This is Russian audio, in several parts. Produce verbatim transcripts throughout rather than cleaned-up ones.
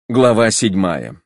Глава седьмая.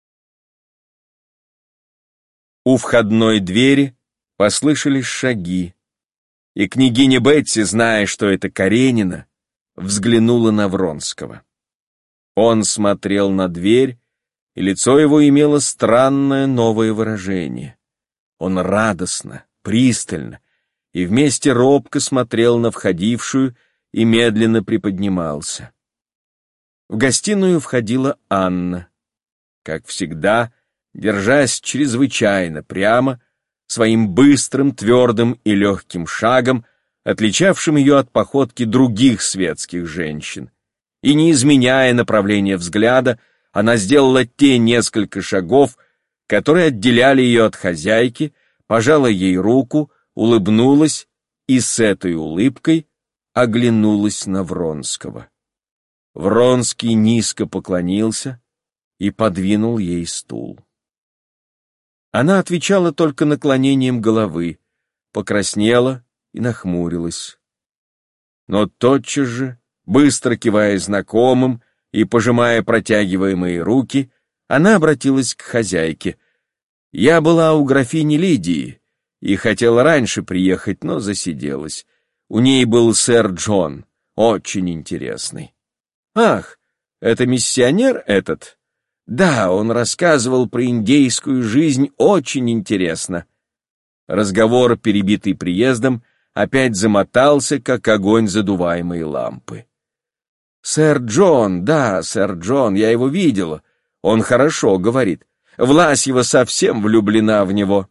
У входной двери послышались шаги, и княгиня Бетси, зная, что это Каренина, взглянула на Вронского. Он смотрел на дверь, и лицо его имело странное новое выражение. Он радостно, пристально и вместе робко смотрел на входившую и медленно приподнимался. В гостиную входила Анна. Как всегда, держась чрезвычайно прямо, своим быстрым, твердым и легким шагом, отличавшим ее от походки других светских женщин. И не изменяя направления взгляда, она сделала те несколько шагов, которые отделяли ее от хозяйки, пожала ей руку, улыбнулась и с этой улыбкой оглянулась на Вронского. Вронский низко поклонился и подвинул ей стул. Она отвечала только наклонением головы, покраснела и нахмурилась. Но тотчас же, быстро кивая знакомым и пожимая протягиваемые руки, она обратилась к хозяйке. «Я была у графини Лидии и хотела раньше приехать, но засиделась. У ней был сэр Джон, очень интересный». «Ах, это миссионер этот?» «Да, он рассказывал про индейскую жизнь очень интересно». Разговор, перебитый приездом, опять замотался, как огонь задуваемой лампы. «Сэр Джон, да, сэр Джон, я его видела. Он хорошо говорит. Власьева совсем влюблена в него».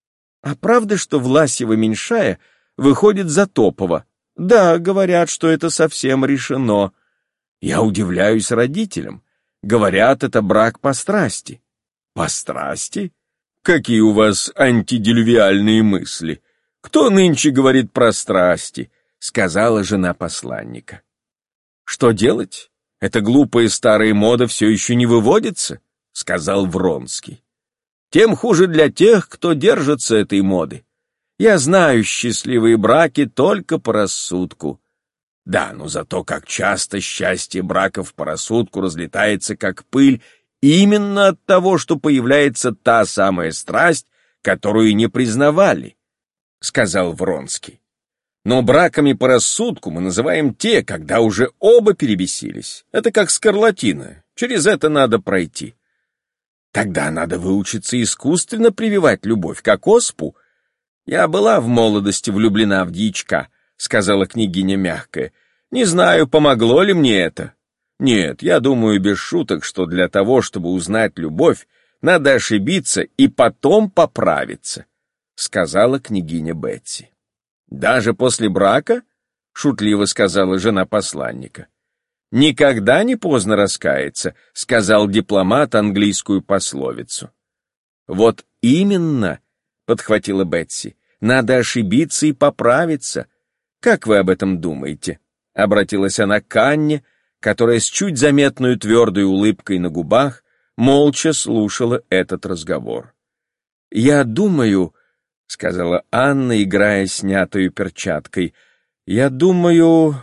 «А правда, что Власьева-меньшая выходит за Топова?» «Да, говорят, что это совсем решено». «Я удивляюсь родителям. Говорят, это брак по страсти». «По страсти? Какие у вас антиделювиальные мысли? Кто нынче говорит про страсти?» — сказала жена посланника. «Что делать? Эта глупая старая мода все еще не выводится», — сказал Вронский. «Тем хуже для тех, кто держится этой моды. Я знаю счастливые браки только по рассудку». Да, но зато как часто счастье браков по рассудку разлетается как пыль именно от того, что появляется та самая страсть, которую не признавали, — сказал Вронский. Но браками по рассудку мы называем те, когда уже оба перебесились. Это как скарлатина, через это надо пройти. Тогда надо выучиться искусственно прививать любовь, как оспу. Я была в молодости влюблена в дьячка, — сказала княгиня мягкая. «Не знаю, помогло ли мне это. Нет, я думаю без шуток, что для того, чтобы узнать любовь, надо ошибиться и потом поправиться», — сказала княгиня Бетси. «Даже после брака?» — шутливо сказала жена посланника. «Никогда не поздно раскаяться», — сказал дипломат английскую пословицу. «Вот именно», — подхватила Бетси, — «надо ошибиться и поправиться. Как вы об этом думаете?» — обратилась она к Анне, которая с чуть заметной твердой улыбкой на губах молча слушала этот разговор. «Я думаю», — сказала Анна, играя снятою перчаткой, — «я думаю,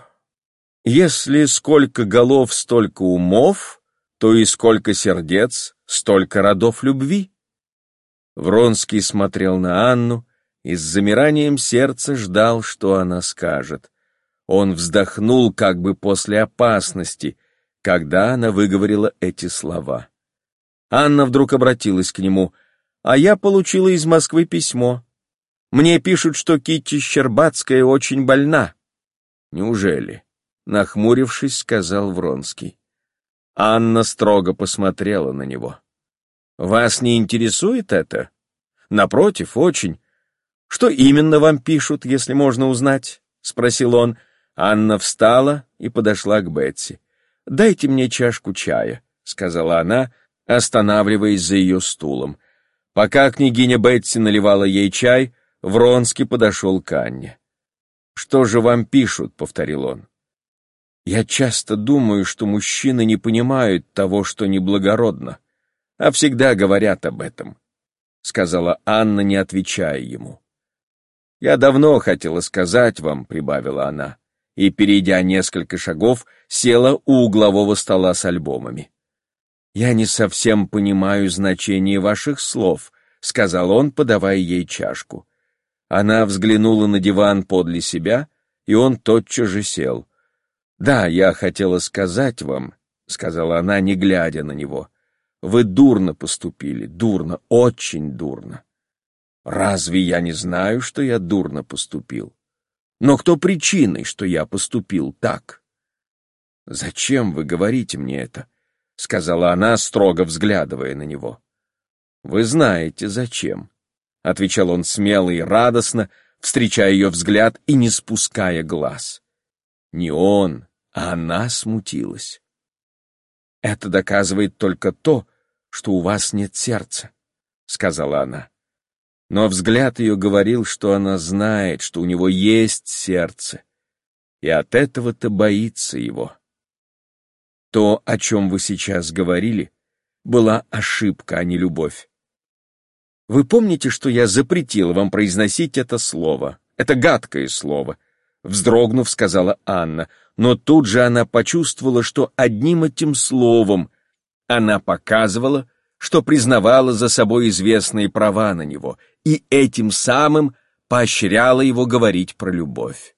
если сколько голов, столько умов, то и сколько сердец, столько родов любви». Вронский смотрел на Анну и с замиранием сердца ждал, что она скажет. Он вздохнул как бы после опасности, когда она выговорила эти слова. Анна вдруг обратилась к нему. «А я получила из Москвы письмо. Мне пишут, что Китти Щербацкая очень больна». «Неужели?» — нахмурившись, сказал Вронский. Анна строго посмотрела на него. «Вас не интересует это?» «Напротив, очень. Что именно вам пишут, если можно узнать?» — спросил он. Анна встала и подошла к Бетси. «Дайте мне чашку чая», — сказала она, останавливаясь за ее стулом. Пока княгиня Бетси наливала ей чай, Вронский подошел к Анне. «Что же вам пишут?» — повторил он. «Я часто думаю, что мужчины не понимают того, что неблагородно, а всегда говорят об этом», — сказала Анна, не отвечая ему. «Я давно хотела сказать вам», — прибавила она, и, перейдя несколько шагов, села у углового стола с альбомами. «Я не совсем понимаю значение ваших слов», — сказал он, подавая ей чашку. Она взглянула на диван подле себя, и он тотчас же сел. «Да, я хотела сказать вам», — сказала она, не глядя на него, — «вы дурно поступили, дурно, очень дурно». «Разве я не знаю, что я дурно поступил? Но кто причиной, что я поступил так?» «Зачем вы говорите мне это?» — сказала она, строго взглядывая на него. «Вы знаете, зачем», — отвечал он смело и радостно, встречая ее взгляд и не спуская глаз. Не он, а она смутилась. «Это доказывает только то, что у вас нет сердца», — сказала она. Но взгляд ее говорил, что она знает, что у него есть сердце, и от этого-то боится его. То, о чем вы сейчас говорили, была ошибка, а не любовь. Вы помните, что я запретил вам произносить это слово? Это гадкое слово, вздрогнув, сказала Анна, но тут же она почувствовала, что одним этим словом она показывала, что признавала за собой известные права на него, и этим самым поощряла его говорить про любовь.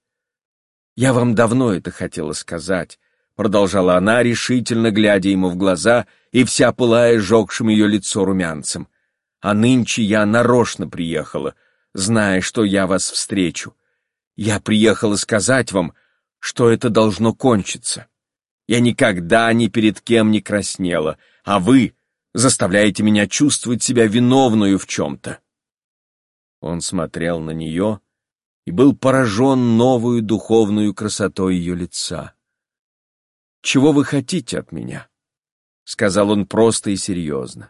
«Я вам давно это хотела сказать», — продолжала она, решительно глядя ему в глаза и вся пылая сжегшим ее лицо румянцем. «А нынче я нарочно приехала, зная, что я вас встречу. Я приехала сказать вам, что это должно кончиться. Я никогда ни перед кем не краснела, а вы заставляете меня чувствовать себя виновную в чем-то». Он смотрел на нее и был поражен новую духовную красотой ее лица. «Чего вы хотите от меня?» — сказал он просто и серьезно.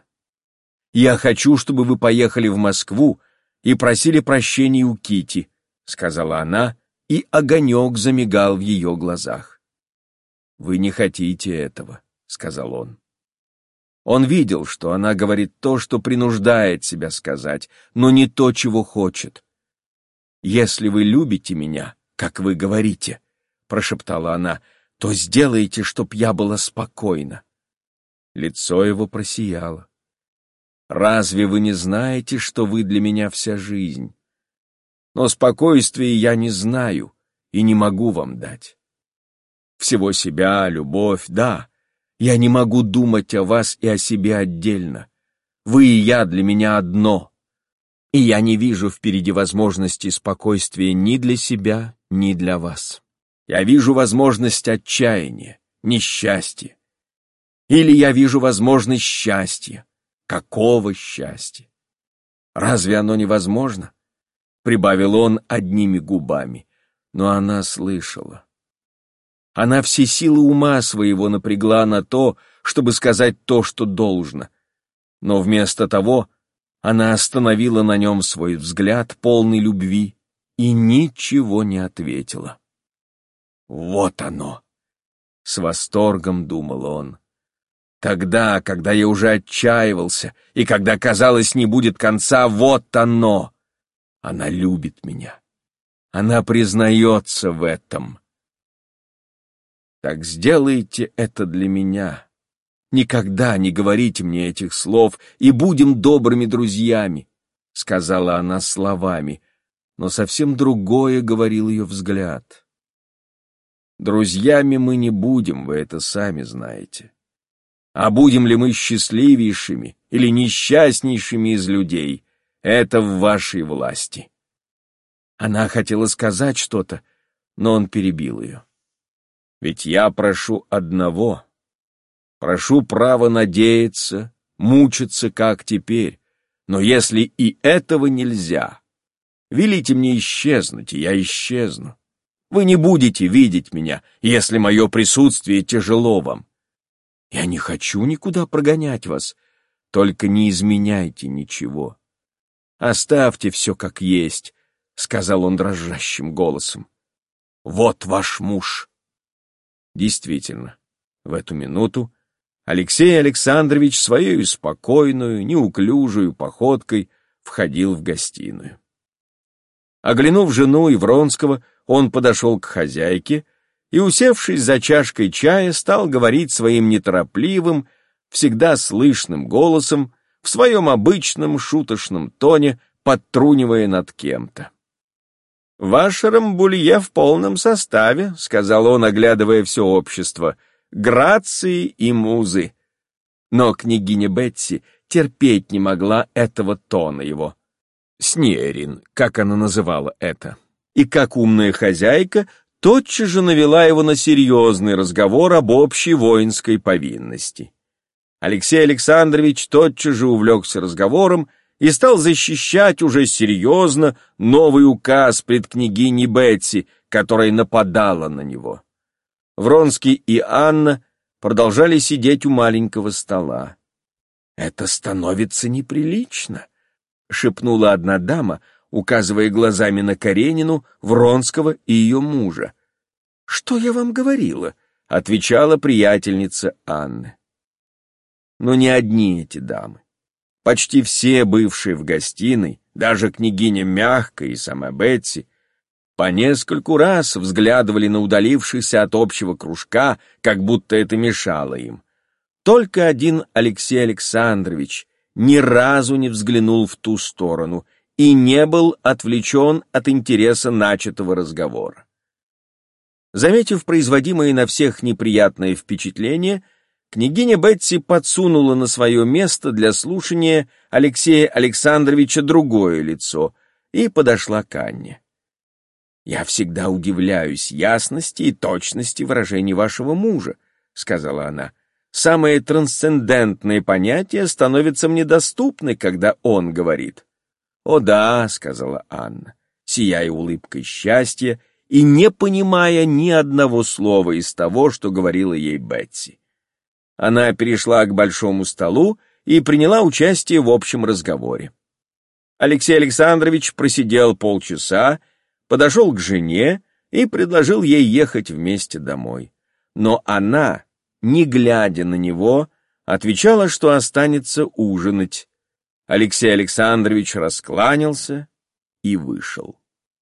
«Я хочу, чтобы вы поехали в Москву и просили прощения у Кити», — сказала она, и огонек замигал в ее глазах. «Вы не хотите этого», — сказал он. Он видел, что она говорит то, что принуждает себя сказать, но не то, чего хочет. «Если вы любите меня, как вы говорите», — прошептала она, — «то сделайте, чтоб я была спокойна». Лицо его просияло. «Разве вы не знаете, что вы для меня вся жизнь? Но спокойствия я не знаю и не могу вам дать. Всего себя, любовь, да, я не могу думать о вас и о себе отдельно. Вы и я для меня одно, и я не вижу впереди возможности спокойствия ни для себя, ни для вас. Я вижу возможность отчаяния, несчастья. Или я вижу возможность счастья. Какого счастья? Разве оно невозможно?» Прибавил он одними губами, но она слышала. Она все силы ума своего напрягла на то, чтобы сказать то, что должно, но вместо того она остановила на нем свой взгляд, полный любви, и ничего не ответила. «Вот оно!» — с восторгом думал он. «Тогда, когда я уже отчаивался, и когда, казалось, не будет конца, вот оно! Она любит меня. Она признается в этом. Так сделайте это для меня. Никогда не говорите мне этих слов, и будем добрыми друзьями», — сказала она словами, но совсем другое говорил ее взгляд. «Друзьями мы не будем, вы это сами знаете. А будем ли мы счастливейшими или несчастнейшими из людей, это в вашей власти». Она хотела сказать что-то, но он перебил ее. «Ведь я прошу одного. Прошу право надеяться, мучиться, как теперь. Но если и этого нельзя, велите мне исчезнуть, и я исчезну. Вы не будете видеть меня, если мое присутствие тяжело вам. Я не хочу никуда прогонять вас, только не изменяйте ничего. Оставьте все как есть», — сказал он дрожащим голосом. «Вот ваш муж». Действительно, в эту минуту Алексей Александрович своей спокойную, неуклюжую походкой входил в гостиную. Оглянув жену и Вронского, он подошел к хозяйке и, усевшись за чашкой чая, стал говорить своим неторопливым, всегда слышным голосом, в своем обычном шуточном тоне, подтрунивая над кем-то. «Ваш Рамбулье в полном составе», — сказал он, оглядывая все общество, — «грации и музы». Но княгиня Бетси терпеть не могла этого тона его. Снерин, как она называла это. И как умная хозяйка, тотчас же навела его на серьезный разговор об общей воинской повинности. Алексей Александрович тотчас же увлекся разговором и стал защищать уже серьезно новый указ пред княгиней Бетси, которая нападала на него. Вронский и Анна продолжали сидеть у маленького стола. «Это становится неприлично», — шепнула одна дама, указывая глазами на Каренину, Вронского и ее мужа. «Что я вам говорила?» — отвечала приятельница Анны. Но не одни эти дамы. Почти все бывшие в гостиной, даже княгиня Мягкая и сама Бетси, по нескольку раз взглядывали на удалившихся от общего кружка, как будто это мешало им. Только один Алексей Александрович ни разу не взглянул в ту сторону и не был отвлечен от интереса начатого разговора. Заметив производимое на всех неприятное впечатление, княгиня Бетси подсунула на свое место для слушания Алексея Александровича другое лицо и подошла к Анне. «Я всегда удивляюсь ясности и точности выражений вашего мужа», — сказала она. «Самые трансцендентные понятия становятся мне доступны, когда он говорит». «О да», — сказала Анна, сияя улыбкой счастья и не понимая ни одного слова из того, что говорила ей Бетси. Она перешла к большому столу и приняла участие в общем разговоре. Алексей Александрович просидел полчаса, подошел к жене и предложил ей ехать вместе домой. Но она, не глядя на него, отвечала, что останется ужинать. Алексей Александрович раскланялся и вышел.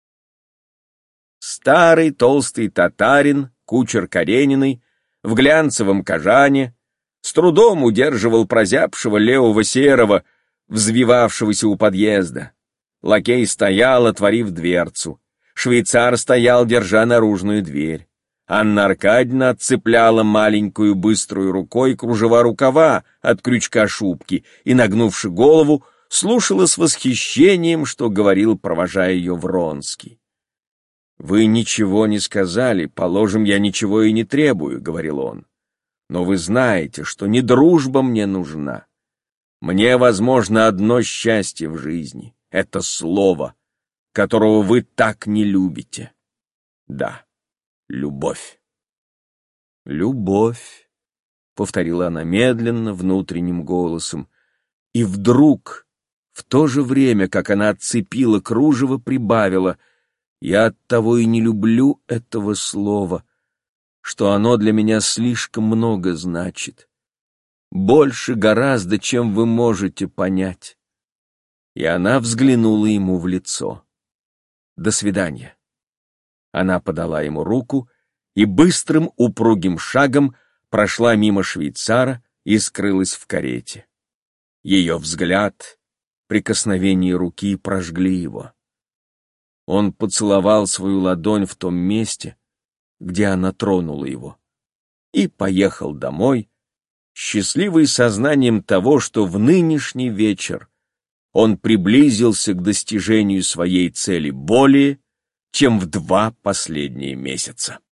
Старый толстый татарин, кучер Карениной, в глянцевом кожане, с трудом удерживал прозябшего левого серого, взвивавшегося у подъезда. Лакей стоял, отворив дверцу. Швейцар стоял, держа наружную дверь. Анна Аркадьевна отцепляла маленькую быструю рукой кружева рукава от крючка шубки и, нагнувши голову, слушала с восхищением, что говорил, провожая ее, Вронский. «Вы ничего не сказали, положим, я ничего и не требую», — говорил он. «Но вы знаете, что не дружба мне нужна. Мне возможно одно счастье в жизни — это слово, которого вы так не любите. Да, любовь». «Любовь», — повторила она медленно, внутренним голосом, и вдруг, в то же время, как она отцепила кружево, прибавила: «Я оттого и не люблю этого слова, что оно для меня слишком много значит. Больше гораздо, чем вы можете понять». И она взглянула ему в лицо. «До свидания». Она подала ему руку и быстрым упругим шагом прошла мимо швейцара и скрылась в карете. Ее взгляд, прикосновение руки прожгли его. Он поцеловал свою ладонь в том месте, где она тронула его, и поехал домой, счастливый сознанием того, что в нынешний вечер он приблизился к достижению своей цели более, чем в два последние месяца.